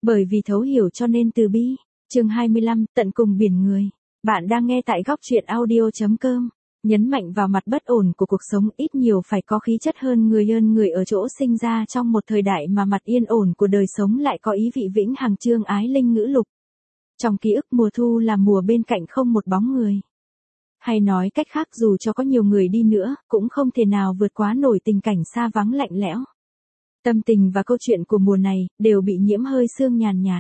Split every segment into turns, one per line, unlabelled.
Bởi vì thấu hiểu cho nên từ bi. Chương 25, tận cùng biển người. Bạn đang nghe tại góc truyện audio.com. Nhấn mạnh vào mặt bất ổn của cuộc sống, ít nhiều phải có khí chất hơn người ở chỗ sinh ra trong một thời đại mà mặt yên ổn của đời sống lại có ý vị vĩnh hằng. Chương Ái Linh ngữ lục. Trong ký ức, mùa thu là mùa bên cạnh không một bóng người. Hay nói cách khác, dù cho có nhiều người đi nữa, cũng không thể nào vượt quá nổi tình cảnh xa vắng lạnh lẽo. Tâm tình và câu chuyện của mùa này đều bị nhiễm hơi sương nhàn nhạt.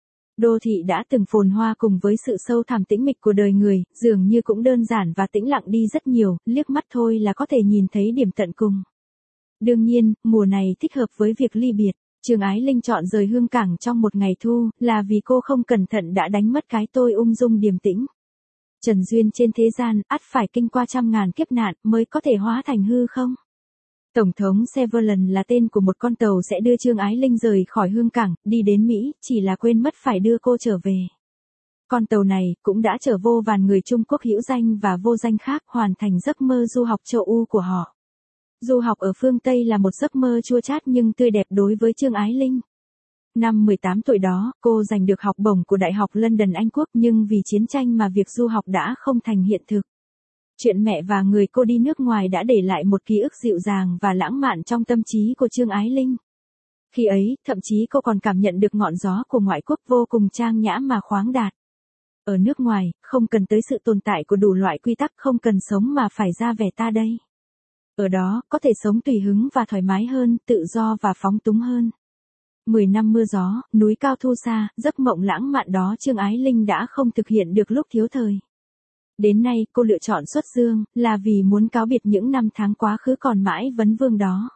Đô thị đã từng phồn hoa cùng với sự sâu thẳm tĩnh mịch của đời người, dường như cũng đơn giản và tĩnh lặng đi rất nhiều, liếc mắt thôi là có thể nhìn thấy điểm tận cùng. Đương nhiên, mùa này thích hợp với việc ly biệt. Chương Ái Linh chọn rời Hương Cảng trong một ngày thu, là vì cô không cẩn thận đã đánh mất cái tôi ung dung điềm tĩnh. Trần duyên trên thế gian, ắt phải kinh qua trăm ngàn kiếp nạn mới có thể hóa thành hư không. Tổng thống Severland là tên của một con tàu sẽ đưa Chương Ái Linh rời khỏi Hương Cảng, đi đến Mỹ, chỉ là quên mất phải đưa cô trở về. Con tàu này cũng đã chở vô vàn người Trung Quốc hữu danh và vô danh khác hoàn thành giấc mơ du học châu Âu của họ. Du học ở phương Tây là một giấc mơ chua chát nhưng tươi đẹp đối với Chương Ái Linh. Năm 18 tuổi đó, cô giành được học bổng của Đại học London Anh Quốc, nhưng vì chiến tranh mà việc du học đã không thành hiện thực. Chuyện mẹ và người cô đi nước ngoài đã để lại một ký ức dịu dàng và lãng mạn trong tâm trí của Chương Ái Linh. Khi ấy, thậm chí cô còn cảm nhận được ngọn gió của ngoại quốc vô cùng trang nhã mà khoáng đạt. Ở nước ngoài, không cần tới sự tồn tại của đủ loại quy tắc, không cần sống mà phải ra vẻ ta đây. Ở đó, có thể sống tùy hứng và thoải mái hơn, tự do và phóng túng hơn. 10 năm mưa gió, núi cao thu xa, giấc mộng lãng mạn đó Chương Ái Linh đã không thực hiện được lúc thiếu thời. Đến nay, cô lựa chọn xuất dương, là vì muốn cáo biệt những năm tháng quá khứ còn mãi vấn vương đó.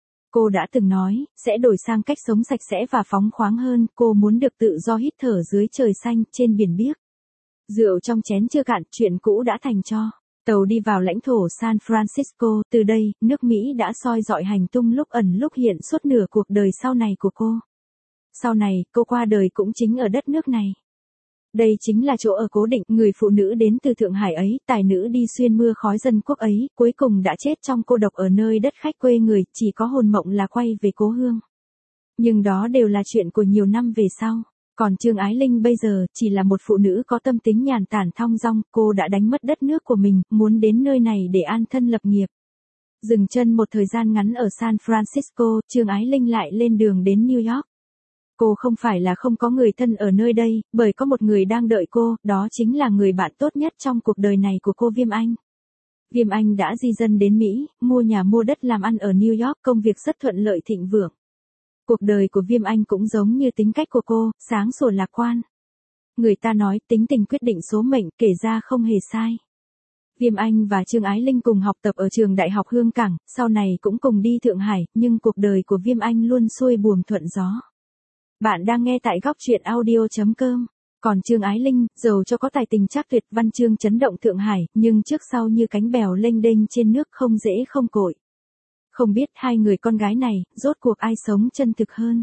Cô đã từng nói, sẽ đổi sang cách sống sạch sẽ và phóng khoáng hơn, cô muốn được tự do hít thở dưới trời xanh, trên biển biếc. Rượu trong chén chưa cạn, chuyện cũ đã thành tro. Tàu đi vào lãnh thổ San Francisco, từ đây, nước Mỹ đã soi dọi hành tung lúc ẩn lúc hiện suốt nửa cuộc đời sau này của cô. Sau này, cô qua đời cũng chính ở đất nước này. Đây chính là chỗ ở cố định, người phụ nữ đến từ Thượng Hải ấy, tài nữ đi xuyên mưa khói dân quốc ấy, cuối cùng đã chết trong cô độc ở nơi đất khách quê người, chỉ có hồn mộng là quay về cố hương. Nhưng đó đều là chuyện của nhiều năm về sau. Còn Chương Ái Linh bây giờ, chỉ là một phụ nữ có tâm tính nhàn tản thong dong, cô đã đánh mất đất nước của mình, muốn đến nơi này để an thân lập nghiệp. Dừng chân một thời gian ngắn ở San Francisco, Chương Ái Linh lại lên đường đến New York. Cô không phải là không có người thân ở nơi đây, bởi có một người đang đợi cô, đó chính là người bạn tốt nhất trong cuộc đời này của cô, Viêm Anh. Viêm Anh đã di dân đến Mỹ, mua nhà mua đất làm ăn ở New York, công việc rất thuận lợi thịnh vượng. Cuộc đời của Viêm Anh cũng giống như tính cách của cô, sáng sủa lạc quan. Người ta nói tính tình quyết định số mệnh, kể ra không hề sai. Viêm Anh và Chương Ái Linh cùng học tập ở trường Đại học Hương Cảng, sau này cũng cùng đi Thượng Hải, nhưng cuộc đời của Viêm Anh luôn xuôi buồm thuận gió. Bạn đang nghe tại góc truyện audio.com. Còn Chương Ái Linh, dầu cho có tài tình trác tuyệt, văn chương chấn động Thượng Hải, nhưng trước sau như cánh bèo lênh đênh trên nước, không dễ không cội. Không biết hai người con gái này, rốt cuộc ai sống chân thực hơn.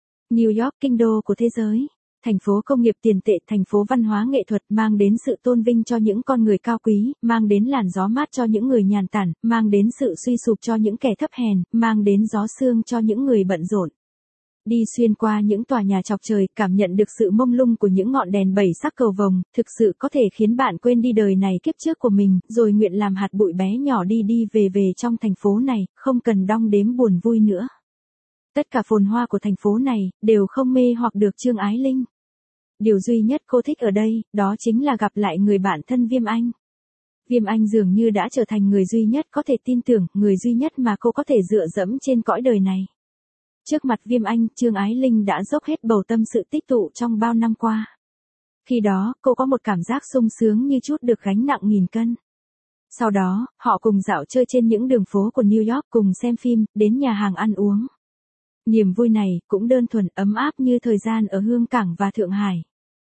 New York, kinh đô của thế giới. Thành phố công nghiệp tiền tệ, thành phố văn hóa nghệ thuật, mang đến sự tôn vinh cho những con người cao quý, mang đến làn gió mát cho những người nhàn tản, mang đến sự suy sụp cho những kẻ thấp hèn, mang đến gió sương cho những người bận rộn. Đi xuyên qua những tòa nhà chọc trời, cảm nhận được sự mông lung của những ngọn đèn bảy sắc cầu vồng, thực sự có thể khiến bạn quên đi đời này kiếp trước của mình, rồi nguyện làm hạt bụi bé nhỏ đi về trong thành phố này, không cần đong đếm buồn vui nữa. Tất cả phồn hoa của thành phố này, đều không mê hoặc được Chương Ái Linh. Điều duy nhất cô thích ở đây, đó chính là gặp lại người bạn thân Viêm Anh. Viêm Anh dường như đã trở thành người duy nhất có thể tin tưởng, người duy nhất mà cô có thể dựa dẫm trên cõi đời này. Trước mặt Viêm Anh, Chương Ái Linh đã dốc hết bầu tâm sự tích tụ trong bao năm qua. Khi đó, cô có một cảm giác sung sướng như trút được gánh nặng nghìn cân. Sau đó, họ cùng dạo chơi trên những đường phố của New York, cùng xem phim, đến nhà hàng ăn uống. Niềm vui này cũng đơn thuần, ấm áp như thời gian ở Hương Cảng và Thượng Hải.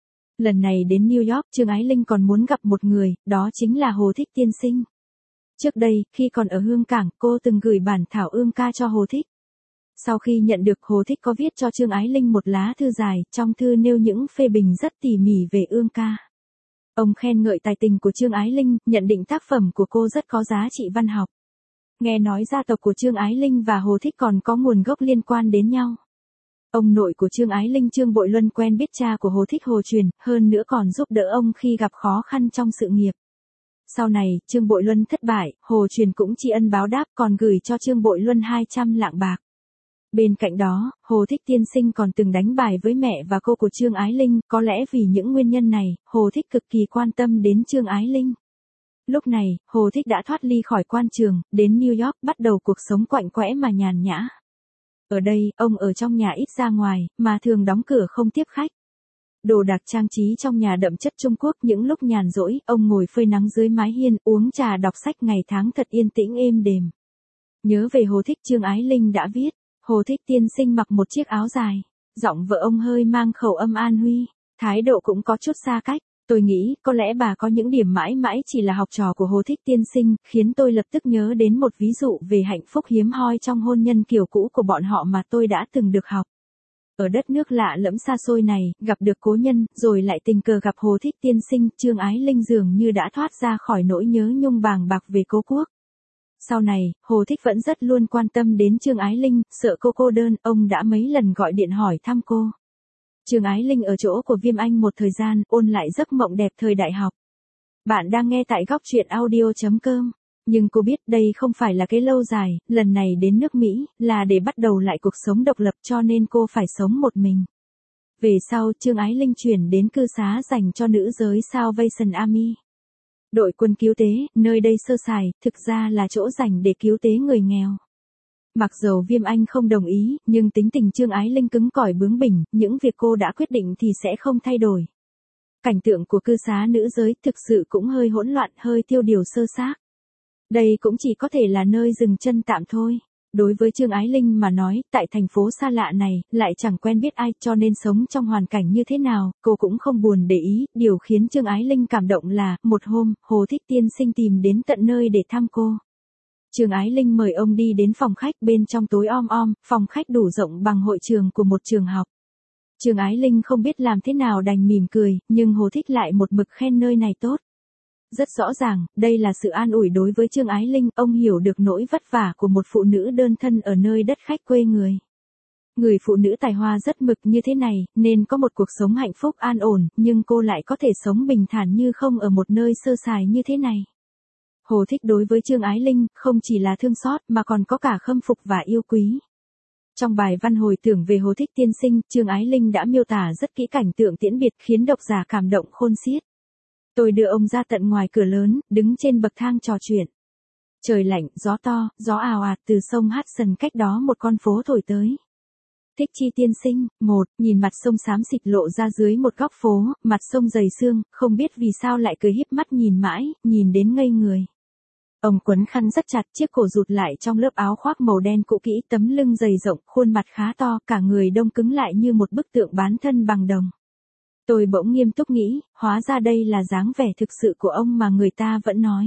Lần này đến New York, Chương Ái Linh còn muốn gặp một người, đó chính là Hồ Thích tiên sinh. Trước đây, khi còn ở Hương Cảng, cô từng gửi bản thảo ương ca cho Hồ Thích. Sau khi nhận được, Hồ Thích có viết cho Chương Ái Linh một lá thư dài, trong thư nêu những phê bình rất tỉ mỉ về ương ca. Ông khen ngợi tài tình của Chương Ái Linh, nhận định tác phẩm của cô rất có giá trị văn học. Nghe nói gia tộc của Chương Ái Linh và Hồ Thích còn có nguồn gốc liên quan đến nhau. Ông nội của Trương Ái Linh Trương Bội Luân quen biết cha của Hồ Thích Hồ Truyền, hơn nữa còn giúp đỡ ông khi gặp khó khăn trong sự nghiệp. Sau này, Trương Bội Luân thất bại, Hồ Truyền cũng tri ân báo đáp còn gửi cho Trương Bội Luân 200 lạng bạc. Bên cạnh đó, Hồ Thích tiên sinh còn từng đánh bài với mẹ và cô của Trương Ái Linh, có lẽ vì những nguyên nhân này, Hồ Thích cực kỳ quan tâm đến Trương Ái Linh. Lúc này, Hồ Thích đã thoát ly khỏi quan trường, đến New York bắt đầu cuộc sống quạnh quẽ mà nhàn nhã. Ở đây, ông ở trong nhà ít ra ngoài, mà thường đóng cửa không tiếp khách. Đồ đạc trang trí trong nhà đậm chất Trung Quốc, những lúc nhàn rỗi, ông ngồi phơi nắng dưới mái hiên, uống trà đọc sách ngày tháng thật yên tĩnh êm đềm. Nhớ về Hồ Thích Trương Ái Linh đã viết, Hồ Thích tiên sinh mặc một chiếc áo dài, giọng vợ ông hơi mang khẩu âm An Huy, thái độ cũng có chút xa cách. Tôi nghĩ, có lẽ bà có những điểm mãi mãi chỉ là học trò của Hồ Thích tiên sinh, khiến tôi lập tức nhớ đến một ví dụ về hạnh phúc hiếm hoi trong hôn nhân kiểu cũ của bọn họ mà tôi đã từng được học. Ở đất nước lạ lẫm xa xôi này, gặp được cố nhân, rồi lại tình cờ gặp Hồ Thích tiên sinh, Trương Ái Linh dường như đã thoát ra khỏi nỗi nhớ nhung bàng bạc về cố quốc. Sau này, Hồ Thích vẫn rất luôn quan tâm đến Trương Ái Linh, sợ cô cô đơn, ông đã mấy lần gọi điện hỏi thăm cô. Trương Ái Linh ở chỗ của Viêm Anh một thời gian, ôn lại giấc mộng đẹp thời đại học. Bạn đang nghe tại góc truyện audio.com. Nhưng cô biết đây không phải là cái lâu dài, lần này đến nước Mỹ, là để bắt đầu lại cuộc sống độc lập cho nên cô phải sống một mình. Về sau, Trương Ái Linh chuyển đến cư xá dành cho nữ giới Salvation Army. Đội quân cứu tế, nơi đây sơ sài, thực ra là chỗ dành để cứu tế người nghèo. Mặc dầu Viêm Anh không đồng ý, nhưng tính tình Trương Ái Linh cứng cỏi bướng bỉnh, những việc cô đã quyết định thì sẽ không thay đổi. Cảnh tượng của cư xá nữ giới thực sự cũng hơi hỗn loạn, hơi tiêu điều sơ xác. Đây cũng chỉ có thể là nơi dừng chân tạm thôi. Đối với Trương Ái Linh mà nói, tại thành phố xa lạ này, lại chẳng quen biết ai, cho nên sống trong hoàn cảnh như thế nào, cô cũng không buồn để ý. Điều khiến Trương Ái Linh cảm động là, một hôm, Hồ Thích tiên sinh tìm đến tận nơi để thăm cô. Trương Ái Linh mời ông đi đến phòng khách, bên trong tối om om, phòng khách đủ rộng bằng hội trường của một trường học. Trương Ái Linh không biết làm thế nào đành mỉm cười, nhưng Hồ Thích lại một mực khen nơi này tốt. Rất rõ ràng, đây là sự an ủi đối với Trương Ái Linh, ông hiểu được nỗi vất vả của một phụ nữ đơn thân ở nơi đất khách quê người. Người phụ nữ tài hoa rất mực như thế này, nên có một cuộc sống hạnh phúc an ổn, nhưng cô lại có thể sống bình thản như không ở một nơi sơ sài như thế này. Hồ Thích đối với Trương Ái Linh, không chỉ là thương xót mà còn có cả khâm phục và yêu quý. Trong bài văn hồi tưởng về Hồ Thích tiên sinh, Trương Ái Linh đã miêu tả rất kỹ cảnh tượng tiễn biệt khiến độc giả cảm động khôn xiết. Tôi đưa ông ra tận ngoài cửa lớn, đứng trên bậc thang trò chuyện. Trời lạnh, gió to, gió ào ạt từ sông Hudson cách đó một con phố thổi tới. Thích chi tiên sinh, nhìn mặt sông xám xịt lộ ra dưới một góc phố, mặt sông dày sương, không biết vì sao lại cười híp mắt nhìn mãi, nhìn đến ngây người. Ông quấn khăn rất chặt, chiếc cổ rụt lại trong lớp áo khoác màu đen cũ kỹ, tấm lưng dày rộng, khuôn mặt khá to, cả người đông cứng lại như một bức tượng bán thân bằng đồng. Tôi bỗng nghiêm túc nghĩ, hóa ra đây là dáng vẻ thực sự của ông mà người ta vẫn nói.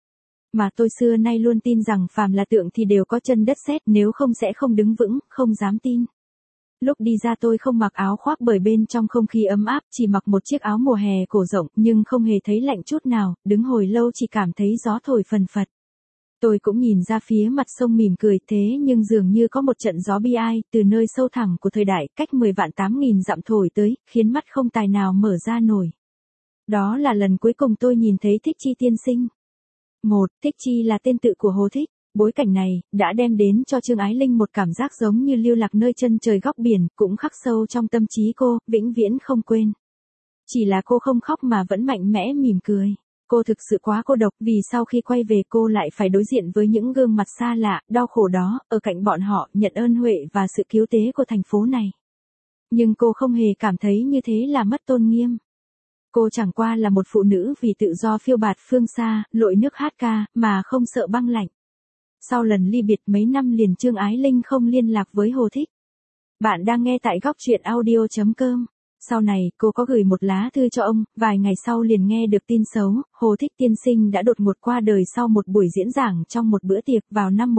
Mà tôi xưa nay luôn tin rằng phàm là tượng thì đều có chân đất sét, nếu không sẽ không đứng vững, không dám tin. Lúc đi ra tôi không mặc áo khoác bởi bên trong không khí ấm áp, chỉ mặc một chiếc áo mùa hè cổ rộng, nhưng không hề thấy lạnh chút nào, đứng hồi lâu chỉ cảm thấy gió thổi phần phật. Tôi cũng nhìn ra phía mặt sông mỉm cười, thế nhưng dường như có một trận gió bi ai, từ nơi sâu thẳm của thời đại, cách 10 vạn 8.000 dặm thổi tới, khiến mắt không tài nào mở ra nổi. Đó là lần cuối cùng tôi nhìn thấy Thích Chi tiên sinh. Thích Chi là tên tự của Hồ Thích. Bối cảnh này, đã đem đến cho Trương Ái Linh một cảm giác giống như lưu lạc nơi chân trời góc biển, cũng khắc sâu trong tâm trí cô, vĩnh viễn không quên. Chỉ là cô không khóc mà vẫn mạnh mẽ mỉm cười. Cô thực sự quá cô độc, vì sau khi quay về cô lại phải đối diện với những gương mặt xa lạ, đau khổ đó, ở cạnh bọn họ, nhận ơn huệ và sự cứu tế của thành phố này. Nhưng cô không hề cảm thấy như thế là mất tôn nghiêm. Cô chẳng qua là một phụ nữ vì tự do phiêu bạt phương xa, lội nước hát ca, mà không sợ băng lạnh. Sau lần ly biệt mấy năm liền, Trương Ái Linh không liên lạc với Hồ Thích. Bạn đang nghe tại góc truyện audio.com. Sau này, cô có gửi một lá thư cho ông, vài ngày sau liền nghe được tin xấu, Hồ Thích tiên sinh đã đột ngột qua đời sau một buổi diễn giảng trong một bữa tiệc vào năm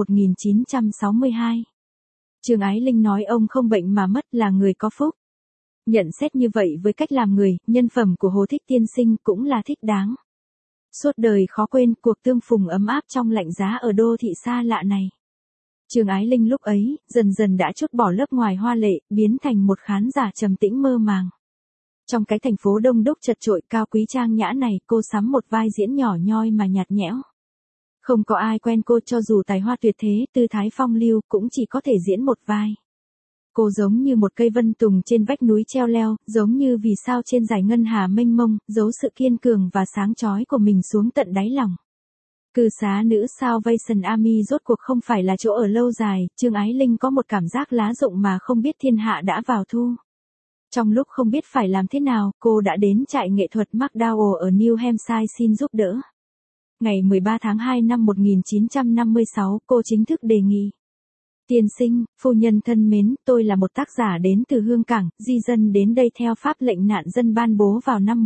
1962. Trương Ái Linh nói ông không bệnh mà mất, là người có phúc. Nhận xét như vậy với cách làm người, nhân phẩm của Hồ Thích tiên sinh cũng là thích đáng. Suốt đời khó quên cuộc tương phùng ấm áp trong lạnh giá ở đô thị xa lạ này. Trương Ái Linh lúc ấy, dần dần đã trút bỏ lớp ngoài hoa lệ, biến thành một khán giả trầm tĩnh mơ màng. Trong cái thành phố đông đúc chật chội cao quý trang nhã này, cô sắm một vai diễn nhỏ nhoi mà nhạt nhẽo. Không có ai quen cô, cho dù tài hoa tuyệt thế, tư thái phong lưu, cũng chỉ có thể diễn một vai. Cô giống như một cây vân tùng trên vách núi treo leo, giống như vì sao trên dải ngân hà mênh mông, giấu sự kiên cường và sáng chói của mình xuống tận đáy lòng. Cư xá nữ Salvation Army rốt cuộc không phải là chỗ ở lâu dài, Trương Ái Linh có một cảm giác lá rụng mà không biết thiên hạ đã vào thu. Trong lúc không biết phải làm thế nào, cô đã đến trại nghệ thuật McDowell ở New Hampshire xin giúp đỡ. Ngày 13 tháng 2 năm 1956, cô chính thức đề nghị. Tiên sinh, phu nhân thân mến, tôi là một tác giả đến từ Hương Cảng, di dân đến đây theo pháp lệnh nạn dân ban bố vào năm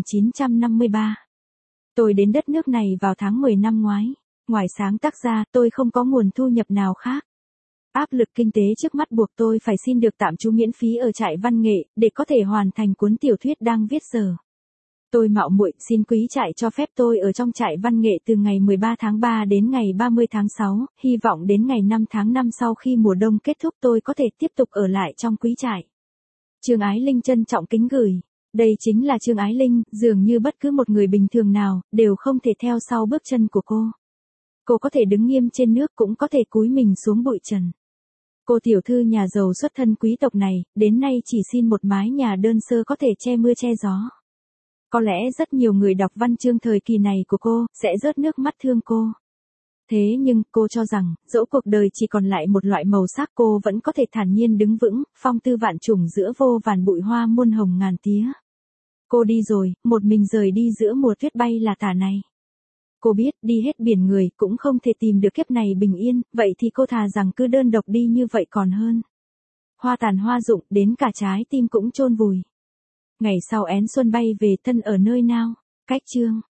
1953. Tôi đến đất nước này vào tháng 10 năm ngoái. Ngoài sáng tác ra, tôi không có nguồn thu nhập nào khác. Áp lực kinh tế trước mắt buộc tôi phải xin được tạm trú miễn phí ở trại văn nghệ, để có thể hoàn thành cuốn tiểu thuyết đang viết giờ. Tôi mạo muội xin quý trại cho phép tôi ở trong trại văn nghệ từ ngày 13 tháng 3 đến ngày 30 tháng 6, hy vọng đến ngày 5 tháng 5 sau khi mùa đông kết thúc tôi có thể tiếp tục ở lại trong quý trại. Trương Ái Linh trân trọng kính gửi. Đây chính là Trương Ái Linh, dường như bất cứ một người bình thường nào, đều không thể theo sau bước chân của cô. Cô có thể đứng nghiêm trên nước cũng có thể cúi mình xuống bụi trần. Cô tiểu thư nhà giàu xuất thân quý tộc này, đến nay chỉ xin một mái nhà đơn sơ có thể che mưa che gió. Có lẽ rất nhiều người đọc văn chương thời kỳ này của cô, sẽ rớt nước mắt thương cô. Thế nhưng, cô cho rằng, dẫu cuộc đời chỉ còn lại một loại màu sắc cô vẫn có thể thản nhiên đứng vững, phong tư vạn trùng giữa vô vàn bụi hoa muôn hồng ngàn tía. Cô đi rồi, một mình rời đi giữa mùa tuyết bay là tả này. Cô biết, đi hết biển người, cũng không thể tìm được kiếp này bình yên, vậy thì cô thà rằng cứ đơn độc đi như vậy còn hơn. Hoa tàn hoa rụng, đến cả trái tim cũng chôn vùi. Ngày sau én xuân bay về thân ở nơi nào, cách chương.